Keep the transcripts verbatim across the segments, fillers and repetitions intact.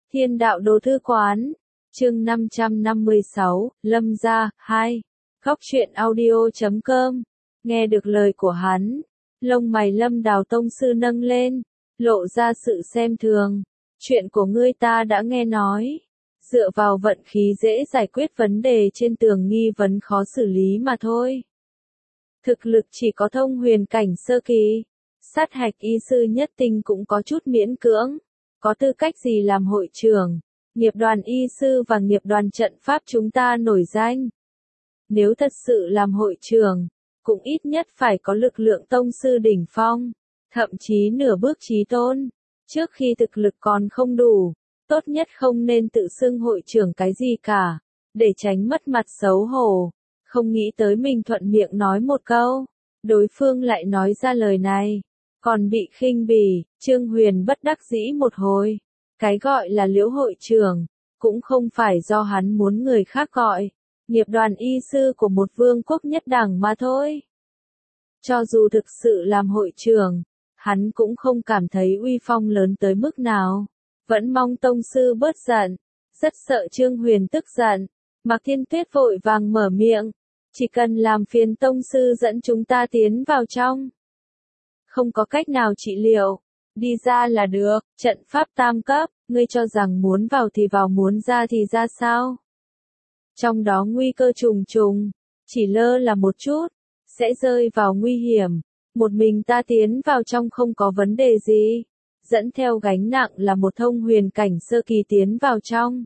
Thiên đạo đồ thư quán, chương năm trăm năm mươi sáu, Lâm gia, hai. Góc truyện audio chấm com. Nghe được lời của hắn, lông mày Lâm Đào tông sư nâng lên, lộ ra sự xem thường. Chuyện của ngươi ta đã nghe nói. Dựa vào vận khí dễ giải quyết vấn đề trên tường nghi vấn khó xử lý mà thôi. Thực lực chỉ có thông huyền cảnh sơ kỳ. Sát hạch y sư nhất tinh cũng có chút miễn cưỡng. Có tư cách gì làm hội trưởng? Nghiệp đoàn y sư và nghiệp đoàn trận pháp chúng ta nổi danh. Nếu thật sự làm hội trưởng, cũng ít nhất phải có lực lượng tông sư đỉnh phong, thậm chí nửa bước chí tôn. Trước khi thực lực còn không đủ, tốt nhất không nên tự xưng hội trưởng cái gì cả, để tránh mất mặt xấu hổ. Không nghĩ tới mình thuận miệng nói một câu, đối phương lại nói ra lời này, còn bị khinh bỉ. Trương Huyền bất đắc dĩ một hồi. Cái gọi là Liễu hội trưởng, cũng không phải do hắn muốn người khác gọi, nghiệp đoàn y sư của một vương quốc nhất đẳng mà thôi. Cho dù thực sự làm hội trưởng, hắn cũng không cảm thấy uy phong lớn tới mức nào. Vẫn mong tông sư bớt giận. Rất sợ Trương Huyền tức giận. Mạc Thiên Tuyết vội vàng mở miệng. Chỉ cần làm phiền tông sư dẫn chúng ta tiến vào trong. Không có cách nào trị liệu. Đi ra là được. Trận pháp tam cấp. Ngươi cho rằng muốn vào thì vào, muốn ra thì ra sao? Trong đó nguy cơ trùng trùng. Chỉ lơ là một chút, sẽ rơi vào nguy hiểm. Một mình ta tiến vào trong không có vấn đề gì. Dẫn theo gánh nặng là một thông huyền cảnh sơ kỳ tiến vào trong.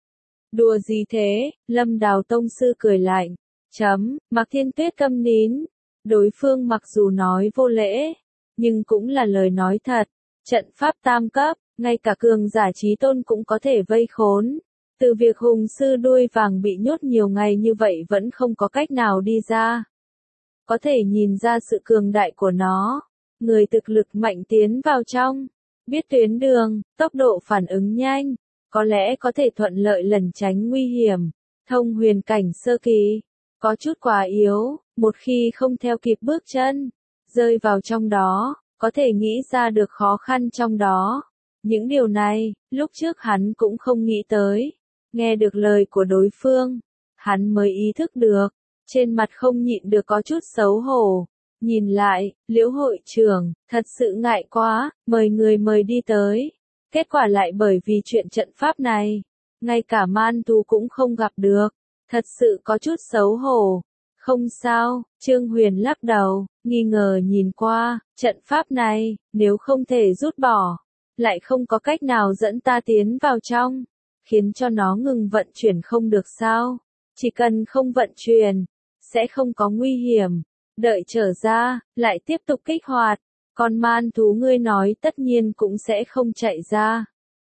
Đùa gì thế? Lâm Đào tông sư cười lạnh. Chấm, Mạc Thiên Tuyết câm nín. Đối phương mặc dù nói vô lễ, nhưng cũng là lời nói thật. Trận pháp tam cấp, ngay cả cường giả chí tôn cũng có thể vây khốn. Từ việc hùng sư đuôi vàng bị nhốt nhiều ngày như vậy vẫn không có cách nào đi ra. Có thể nhìn ra sự cường đại của nó. Người thực lực mạnh tiến vào trong, biết tuyến đường, tốc độ phản ứng nhanh, có lẽ có thể thuận lợi lẩn tránh nguy hiểm. Thông huyền cảnh sơ kỳ, có chút quá yếu, một khi không theo kịp bước chân, rơi vào trong đó, có thể nghĩ ra được khó khăn trong đó. Những điều này, lúc trước hắn cũng không nghĩ tới. Nghe được lời của đối phương, hắn mới ý thức được, trên mặt không nhịn được có chút xấu hổ. Nhìn lại, Liễu hội trưởng, thật sự ngại quá, mời người mời đi tới. Kết quả lại bởi vì chuyện trận pháp này, ngay cả man thú cũng không gặp được. Thật sự có chút xấu hổ. Không sao, Trương Huyền lắc đầu, nghi ngờ nhìn qua, trận pháp này, nếu không thể rút bỏ, lại không có cách nào dẫn ta tiến vào trong, khiến cho nó ngừng vận chuyển không được sao? Chỉ cần không vận chuyển, sẽ không có nguy hiểm. Đợi trở ra, lại tiếp tục kích hoạt. Còn man thú ngươi nói tất nhiên cũng sẽ không chạy ra.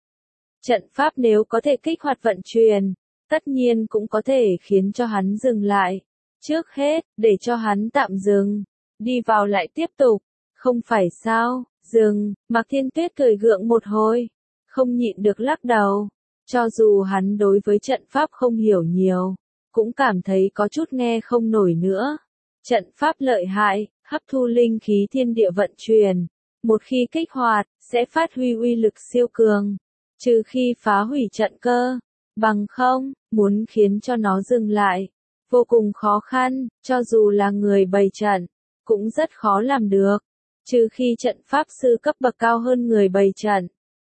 Trận pháp nếu có thể kích hoạt vận chuyển, tất nhiên cũng có thể khiến cho hắn dừng lại. Trước hết, để cho hắn tạm dừng. Đi vào lại tiếp tục. Không phải sao, dừng. Mạc Thiên Tuyết cười gượng một hồi. Không nhịn được lắc đầu. Cho dù hắn đối với trận pháp không hiểu nhiều, cũng cảm thấy có chút nghe không nổi nữa. Trận pháp lợi hại, hấp thu linh khí thiên địa vận chuyển. Một khi kích hoạt, sẽ phát huy uy lực siêu cường. Trừ khi phá hủy trận cơ. Bằng không, muốn khiến cho nó dừng lại. Vô cùng khó khăn, cho dù là người bày trận, cũng rất khó làm được. Trừ khi trận pháp sư cấp bậc cao hơn người bày trận.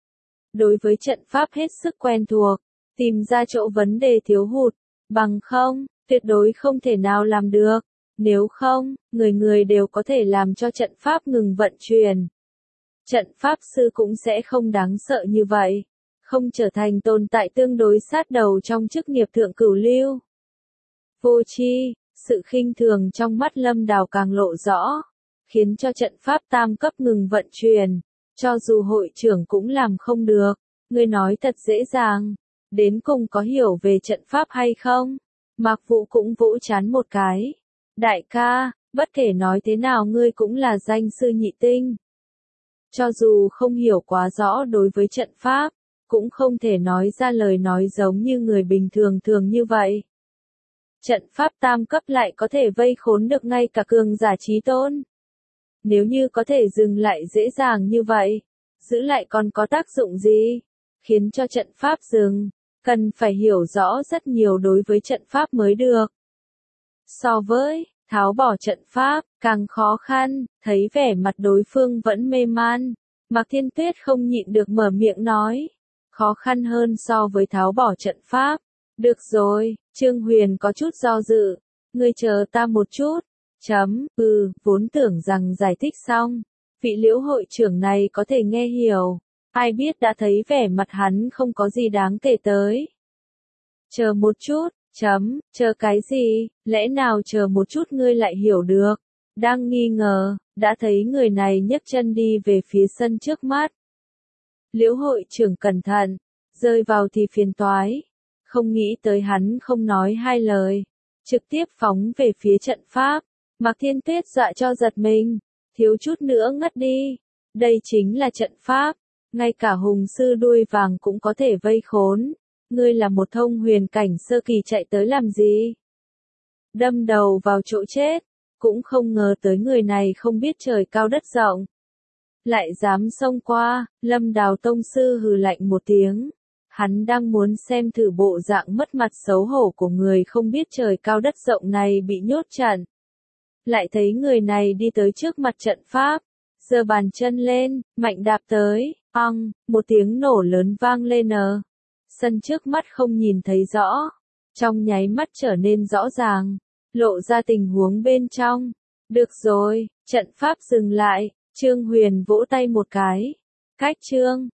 Đối với trận pháp hết sức quen thuộc, tìm ra chỗ vấn đề thiếu hụt. Bằng không, tuyệt đối không thể nào làm được. Nếu không, người người đều có thể làm cho trận pháp ngừng vận chuyển. Trận pháp sư cũng sẽ không đáng sợ như vậy. Không trở thành tồn tại tương đối sát đầu trong chức nghiệp thượng cửu lưu. Vô tri, sự khinh thường trong mắt Lâm Đào càng lộ rõ, khiến cho trận pháp tam cấp ngừng vận chuyển. Cho dù hội trưởng cũng làm không được. Ngươi nói thật dễ dàng. Đến cùng có hiểu về trận pháp hay không? Mạc Vũ cũng vỗ chán một cái. Đại ca, bất kể nói thế nào ngươi cũng là danh sư nhị tinh. Cho dù không hiểu quá rõ đối với trận pháp, cũng không thể nói ra lời nói giống như người bình thường thường như vậy. Trận pháp tam cấp lại có thể vây khốn được ngay cả cường giả chí tôn. Nếu như có thể dừng lại dễ dàng như vậy, giữ lại còn có tác dụng gì? khiến cho trận pháp dừng. Cần phải hiểu rõ rất nhiều đối với trận pháp mới được. So với tháo bỏ trận pháp, càng khó khăn, thấy vẻ mặt đối phương vẫn mê man. Mạc Thiên Tuyết không nhịn được mở miệng nói. Khó khăn hơn so với tháo bỏ trận pháp. Được rồi, Trương Huyền có chút do dự. Ngươi chờ ta một chút. Chấm, ừ, vốn tưởng rằng giải thích xong. Vị Liễu hội trưởng này có thể nghe hiểu. Ai biết đã thấy vẻ mặt hắn không có gì đáng kể tới. Chờ một chút, chấm, chờ cái gì, lẽ nào chờ một chút ngươi lại hiểu được. Đang nghi ngờ, đã thấy người này nhấc chân đi về phía sân trước mắt. Liễu hội trưởng cẩn thận, rơi vào thì phiền toái. Không nghĩ tới hắn không nói hai lời, trực tiếp phóng về phía trận pháp. Mạc Thiên Tuyết dọa cho giật mình, thiếu chút nữa ngất đi. Đây chính là trận pháp, ngay cả hùng sư đuôi vàng cũng có thể vây khốn. Ngươi là một thông huyền cảnh sơ kỳ chạy tới làm gì? Đâm đầu vào chỗ chết, cũng không ngờ tới người này không biết trời cao đất rộng. Lại dám xông qua, Lâm Đào tông sư hừ lạnh một tiếng. Hắn đang muốn xem thử bộ dạng mất mặt xấu hổ của người không biết trời cao đất rộng này bị nhốt chặn. Lại thấy người này đi tới trước mặt trận pháp, giơ bàn chân lên, mạnh đạp tới, ong, một tiếng nổ lớn vang lên ở. Sân trước mắt không nhìn thấy rõ, trong nháy mắt trở nên rõ ràng, lộ ra tình huống bên trong. Được rồi, trận pháp dừng lại, Trương Huyền vỗ tay một cái. Cách chương